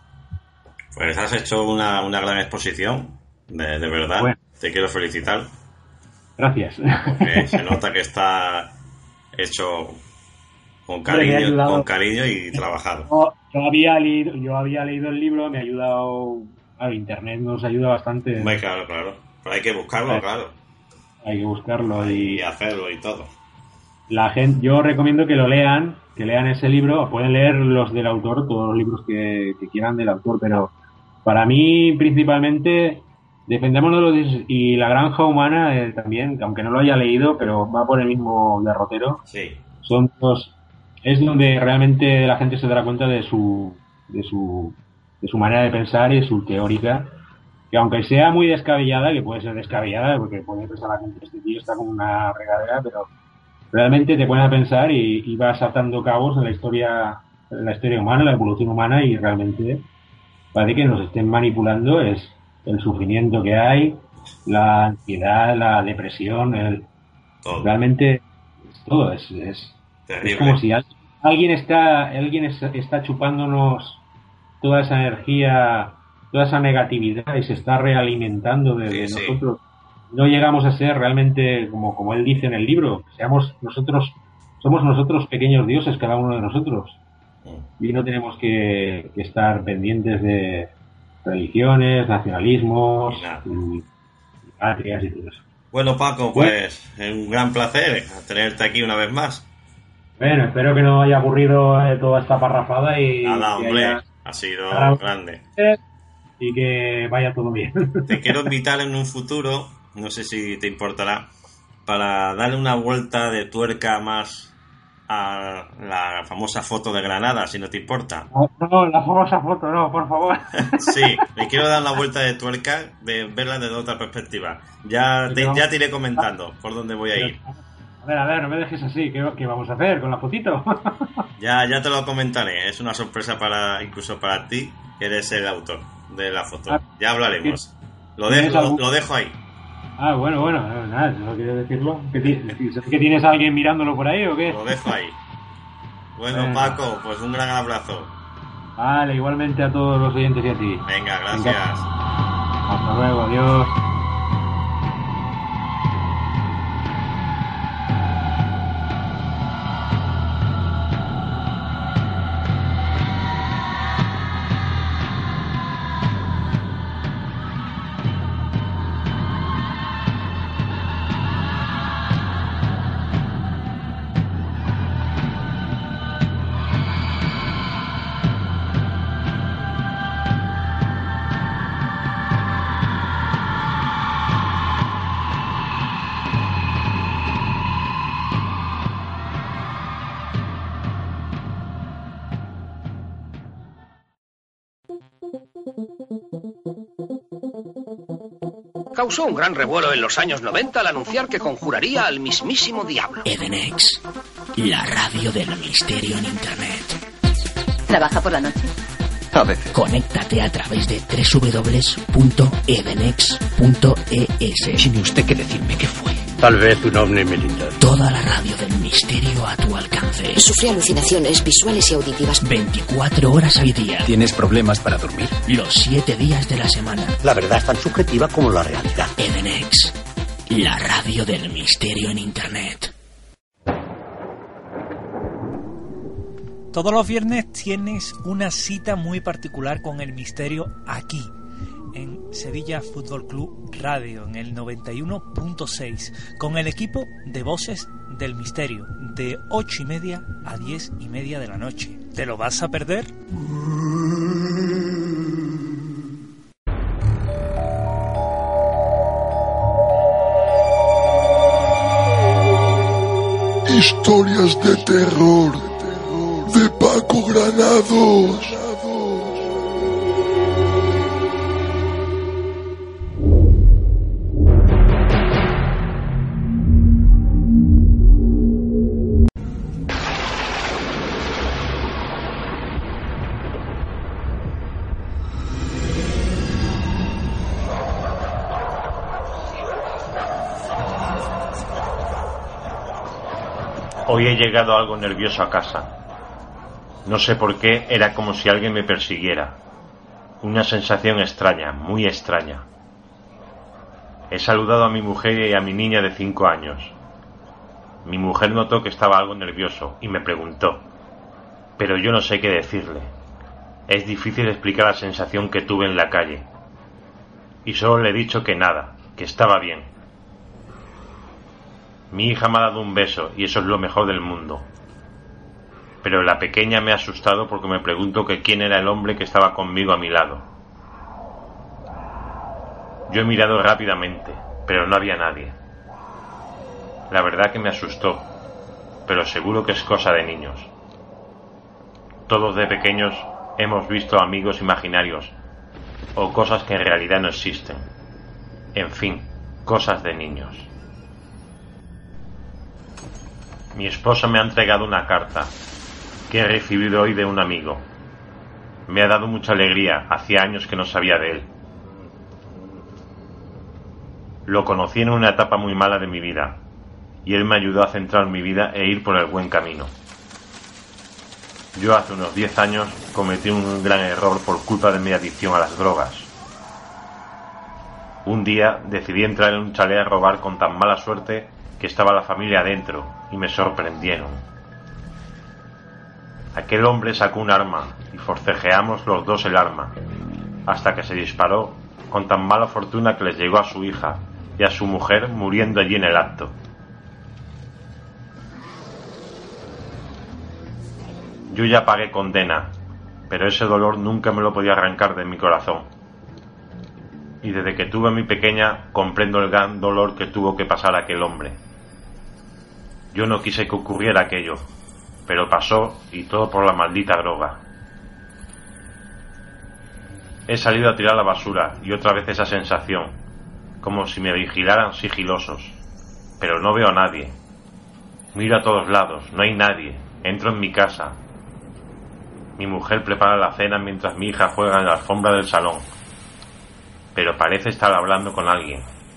Pues has hecho una, una gran exposición, de, de verdad. Bueno. Te quiero felicitar. Gracias. Porque se nota que está hecho con cariño, con cariño y trabajado. No, yo había leído, yo había leído el libro, me ha ayudado, a internet nos ayuda bastante. Muy claro, claro. Pero hay que buscarlo, hay, claro. Hay que buscarlo y, y hacerlo y todo. La gente, yo recomiendo que lo lean, que lean ese libro, pueden leer los del autor, todos los libros que, que quieran del autor, pero para mí principalmente Defendémonos de los dioses y La Granja Humana eh, también, aunque no lo haya leído, pero va por el mismo derrotero. Sí. Son dos, es donde realmente la gente se dará cuenta de su de su de su manera de pensar y de su teórica, que aunque sea muy descabellada, que puede ser descabellada, porque puede pensar la gente, este tío está como una regadera, pero realmente te pones a pensar y, y vas atando cabos en la historia en la historia humana, en la evolución humana, y realmente parece que nos estén manipulando. Es el sufrimiento que hay, la ansiedad, la depresión, el todo. Realmente es todo, es, es, es como si alguien está alguien está chupándonos toda esa energía, toda esa negatividad y se está realimentando de, sí, de sí. nosotros. No llegamos a ser realmente, como, como él dice en el libro, seamos nosotros, somos nosotros pequeños dioses, cada uno de nosotros. Y no tenemos que, que estar pendientes de religiones, nacionalismos, y patrias y todo eso. Bueno, Paco, pues es un gran placer tenerte aquí una vez más. Bueno, espero que no haya aburrido eh, toda esta parrafada y nada, que hombre, haya... ha sido Ahora... grande. Y que vaya todo bien. Te quiero invitar en un futuro, no sé si te importará, para darle una vuelta de tuerca más a la famosa foto de Granada, si no te importa. No, no, la famosa foto no, por favor. Sí, me quiero dar una vuelta de tuerca, de verla desde otra perspectiva. Ya te, ya te iré comentando por dónde voy a ir. A ver, a ver, no me dejes así. ¿Qué, qué vamos a hacer con la fotito? Ya, ya te lo comentaré. Es una sorpresa para incluso para ti, que eres el autor de la foto. Ya hablaremos. Lo dejo, lo, lo dejo ahí. Ah, bueno, bueno, nada, no quiero decirlo. ¿Que, ¿Que tienes a alguien mirándolo por ahí o qué? Lo dejo ahí. Bueno, bueno, Paco, pues un gran abrazo. Vale, igualmente a todos los oyentes y a ti. Venga, gracias. Venga. Hasta luego, adiós. Causó un gran revuelo en los años noventa al anunciar que conjuraría al mismísimo diablo. Edenex, la radio del misterio en Internet. ¿Trabaja por la noche? A veces. Conéctate a través de doble u doble u doble u punto edenex punto e s. ¿Tiene usted que decirme qué fue? Tal vez un ovni militar. Toda la radio del misterio a tu alcance. Sufrí alucinaciones visuales y auditivas. veinticuatro horas al día. ¿Tienes problemas para dormir? Los siete días de la semana. La verdad es tan subjetiva como la realidad. Edenex, la radio del misterio en Internet. Todos los viernes tienes una cita muy particular con el misterio aquí, en Sevilla Fútbol Club Radio, en el noventa y uno punto seis, con el equipo de Voces del Misterio, de ocho y media a diez y media de la noche. ¿Te lo vas a perder? Historias de terror de Paco Granados. Hoy he llegado algo nervioso a casa. No sé por qué, era como si alguien me persiguiera. Una sensación extraña, muy extraña. He saludado a mi mujer y a mi niña de cinco años. Mi mujer notó que estaba algo nervioso y me preguntó, pero yo no sé qué decirle. Es difícil explicar la sensación que tuve en la calle. Y solo le he dicho que nada, que estaba bien. Mi hija me ha dado un beso y eso es lo mejor del mundo. Pero la pequeña me ha asustado porque me preguntó que quién era el hombre que estaba conmigo a mi lado. Yo he mirado rápidamente, pero no había nadie. La verdad que me asustó, pero seguro que es cosa de niños. Todos de pequeños hemos visto amigos imaginarios o cosas que en realidad no existen. En fin, cosas de niños. Mi esposa me ha entregado una carta que he recibido hoy de un amigo. Me ha dado mucha alegría, hacía años que no sabía de él. Lo conocí en una etapa muy mala de mi vida, y él me ayudó a centrar mi vida e ir por el buen camino. Yo hace unos diez años cometí un gran error por culpa de mi adicción a las drogas. Un día decidí entrar en un chalet a robar con tan mala suerte que estaba la familia adentro, y me sorprendieron. Aquel hombre sacó un arma y forcejeamos los dos el arma, hasta que se disparó con tan mala fortuna que les llegó a su hija y a su mujer muriendo allí en el acto. Yo ya pagué condena, pero ese dolor nunca me lo podía arrancar de mi corazón. Y desde que tuve a mi pequeña comprendo el gran dolor que tuvo que pasar aquel hombre. Yo no quise que ocurriera aquello, pero pasó y todo por la maldita droga. He salido a tirar la basura y otra vez esa sensación, como si me vigilaran sigilosos, pero no veo a nadie. Miro a todos lados, no hay nadie. Entro en mi casa. Mi mujer prepara la cena mientras mi hija juega en la alfombra del salón, pero parece estar hablando con alguien.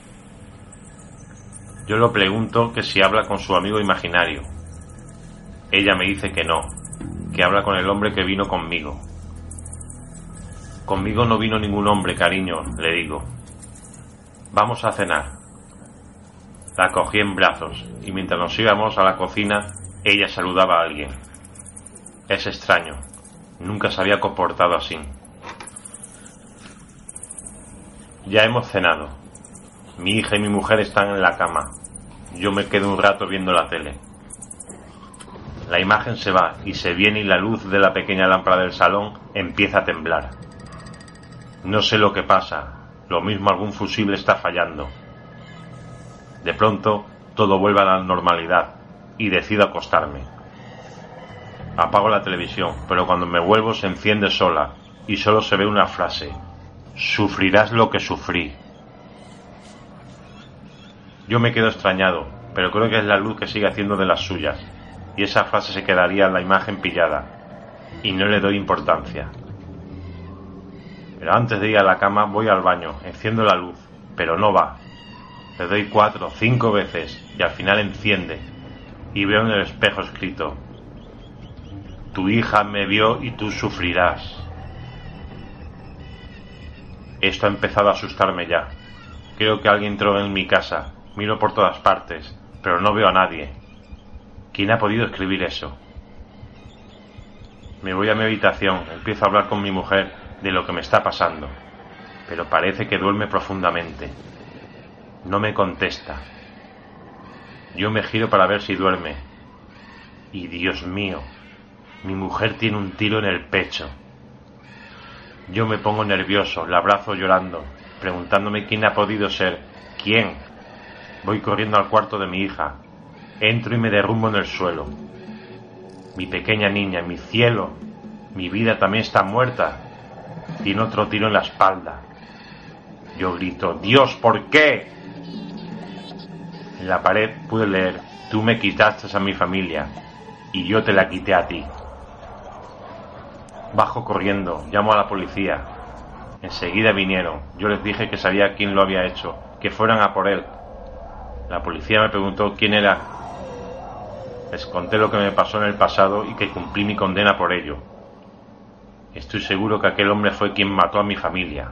Yo le pregunto que si habla con su amigo imaginario. Ella me dice que no, que habla con el hombre que vino conmigo. Conmigo no vino ningún hombre, cariño, le digo. Vamos a cenar. La cogí en brazos y mientras nos íbamos a la cocina, ella saludaba a alguien. Es extraño, nunca se había comportado así. Ya hemos cenado. Mi hija y mi mujer están en la cama. Yo me quedo un rato viendo la tele. La imagen se va y se viene y la luz de la pequeña lámpara del salón empieza a temblar. No sé lo que pasa, lo mismo algún fusible está fallando. De pronto todo vuelve a la normalidad y decido acostarme. Apago la televisión, pero cuando me vuelvo se enciende sola y solo se ve una frase: sufrirás lo que sufrí. Yo me quedo extrañado, pero creo que es la luz que sigue haciendo de las suyas, y esa frase se quedaría en la imagen pillada, y no le doy importancia. Pero antes de ir a la cama voy al baño, enciendo la luz, pero no va. Le doy cuatro, cinco veces y al final enciende. Y veo en el espejo escrito: tu hija me vio y tú sufrirás. Esto ha empezado a asustarme ya. Creo que alguien entró en mi casa. Miro por todas partes, pero no veo a nadie. ¿Quién ha podido escribir eso? Me voy a mi habitación, empiezo a hablar con mi mujer de lo que me está pasando, pero parece que duerme profundamente. No me contesta. Yo me giro para ver si duerme. Y Dios mío, mi mujer tiene un tiro en el pecho. Yo me pongo nervioso, la abrazo llorando, preguntándome quién ha podido ser. ¿Quién? Voy corriendo al cuarto de mi hija. Entro y me derrumbo en el suelo. Mi pequeña niña, mi cielo, mi vida también está muerta. Tiene otro tiro en la espalda. Yo grito: Dios, ¿por qué? En la pared pude leer: tú me quitaste a mi familia y yo te la quité a ti. Bajo corriendo, llamo a la policía. Enseguida vinieron. Yo les dije que sabía quién lo había hecho, que fueran a por él. La policía me preguntó quién era. Les conté lo que me pasó en el pasado y que cumplí mi condena por ello. Estoy seguro que aquel hombre fue quien mató a mi familia.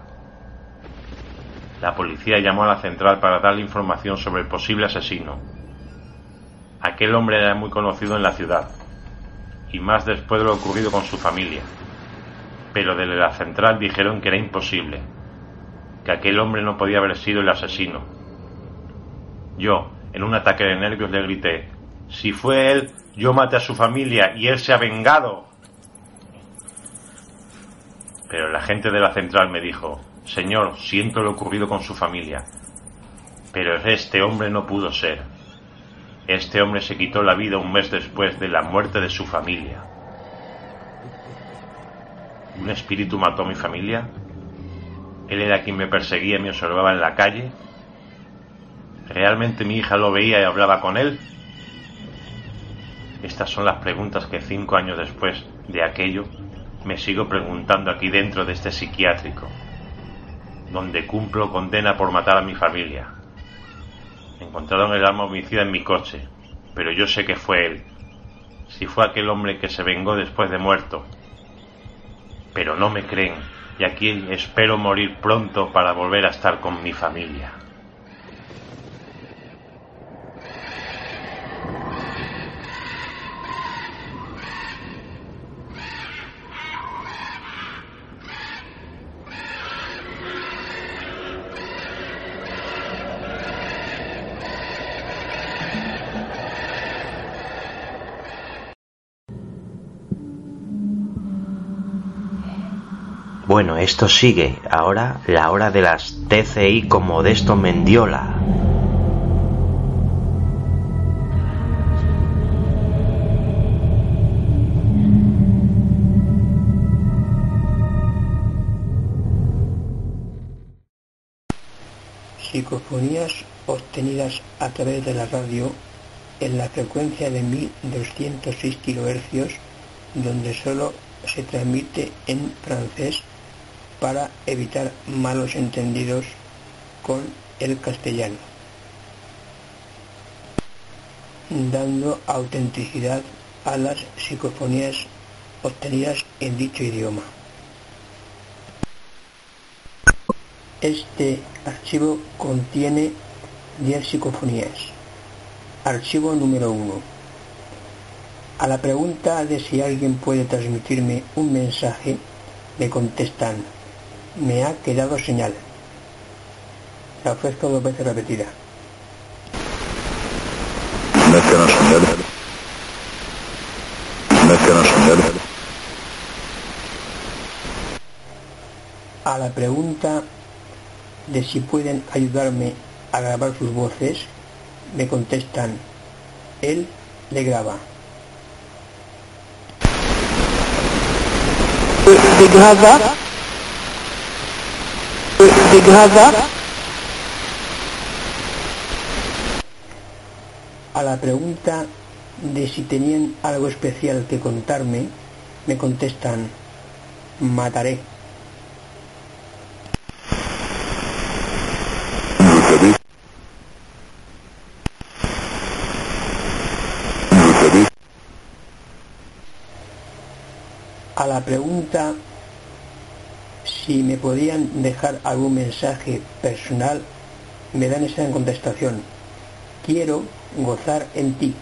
La policía llamó a la central para darle información sobre el posible asesino. Aquel hombre era muy conocido en la ciudad, y más después de lo ocurrido con su familia. Pero desde la central dijeron que era imposible, que aquel hombre no podía haber sido el asesino. Yo, en un ataque de nervios, le grité: si fue él, yo maté a su familia y él se ha vengado. Pero el agente de la central me dijo: señor, siento lo ocurrido con su familia, pero este hombre no pudo ser. Este hombre se quitó la vida un mes después de la muerte de su familia. ¿Un espíritu mató a mi familia? ¿Él era quien me perseguía y me observaba en la calle? ¿Realmente mi hija lo veía y hablaba con él? Estas son las preguntas que cinco años después de aquello me sigo preguntando aquí dentro de este psiquiátrico, donde cumplo condena por matar a mi familia. Encontraron el arma homicida en mi coche, pero yo sé que fue él. Si fue aquel hombre que se vengó después de muerto. Pero no me creen, y aquí espero morir pronto para volver a estar con mi familia. Bueno, esto sigue. Ahora la hora de las T C I con Modesto Mendiola. Psicofonías obtenidas a través de la radio en la frecuencia de mil doscientos seis kilohercios, donde solo se transmite en francés para evitar malos entendidos con el castellano, dando autenticidad a las psicofonías obtenidas en dicho idioma. Este archivo contiene diez psicofonías. Archivo número uno. A la pregunta de si alguien puede transmitirme un mensaje, me contestan: me ha quedado señal. La ofrezco dos veces repetida. Me ha quedado señal. Me ha quedado señal. A la pregunta de si pueden ayudarme a grabar sus voces, me contestan: él le graba. De grava. De grava. A la pregunta de si tenían algo especial que contarme, me contestan: mataré. A la pregunta si me podían dejar algún mensaje personal, me dan esa contestación: quiero gozar en ti.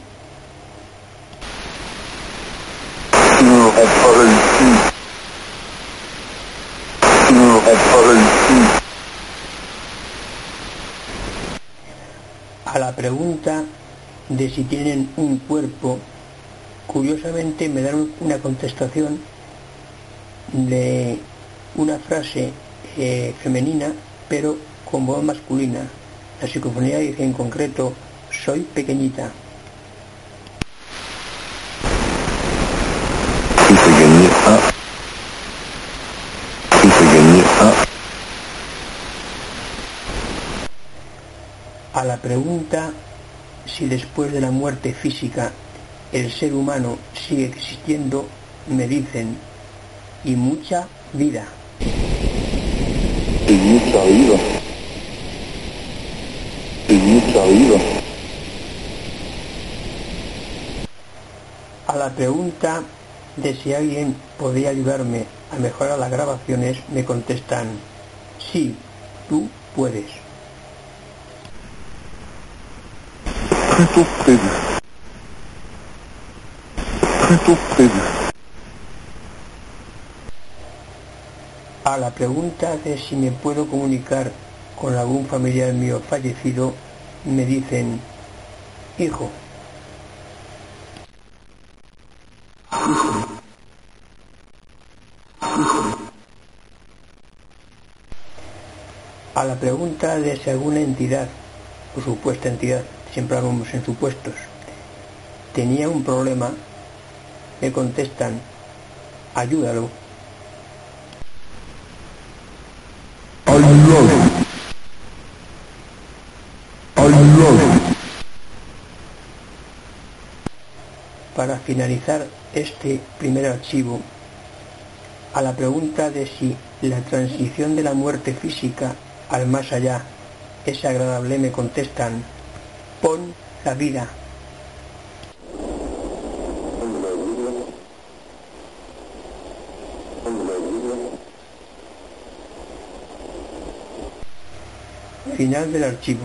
A la pregunta de si tienen un cuerpo, curiosamente me dan una contestación de una frase eh, femenina, pero con voz masculina. La psicofonía dice en concreto: soy pequeñita. Y pequeñita. Y pequeñita. A la pregunta si después de la muerte física el ser humano sigue existiendo, me dicen: y mucha vida. Y mucha vida. Y mucha vida. A la pregunta de si alguien podría ayudarme a mejorar las grabaciones, me contestan: sí, tú puedes. ¿Qué tú pides? ¿Qué tú pides? A la pregunta de si me puedo comunicar con algún familiar mío fallecido, me dicen: hijo. A la pregunta de si alguna entidad, o supuesta entidad, siempre hablamos en supuestos, tenía un problema, me contestan: ayúdalo. I love you. I love you. Para finalizar este primer archivo, a la pregunta de si la transición de la muerte física al más allá es agradable, me contestan: pon la vida. Final del archivo.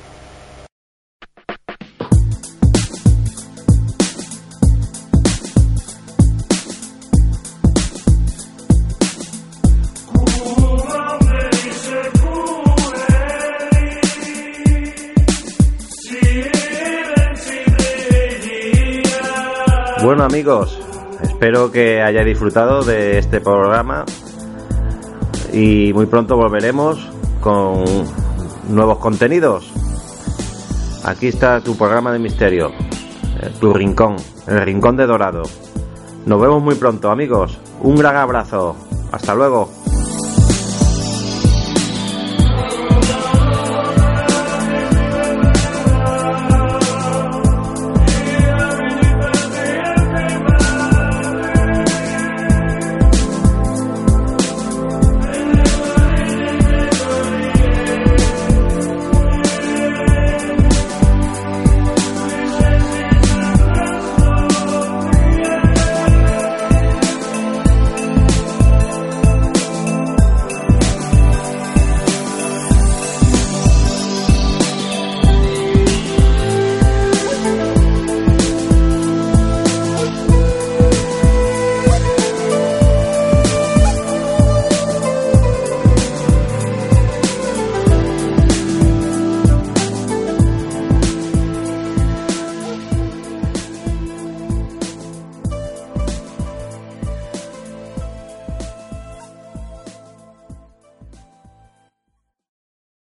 Bueno, amigos, espero que hayáis disfrutado de este programa y muy pronto volveremos con nuevos contenidos. Aquí está tu programa de misterio, tu rincón, el rincón de Dorado. Nos vemos muy pronto, amigos. Un gran abrazo. Hasta luego.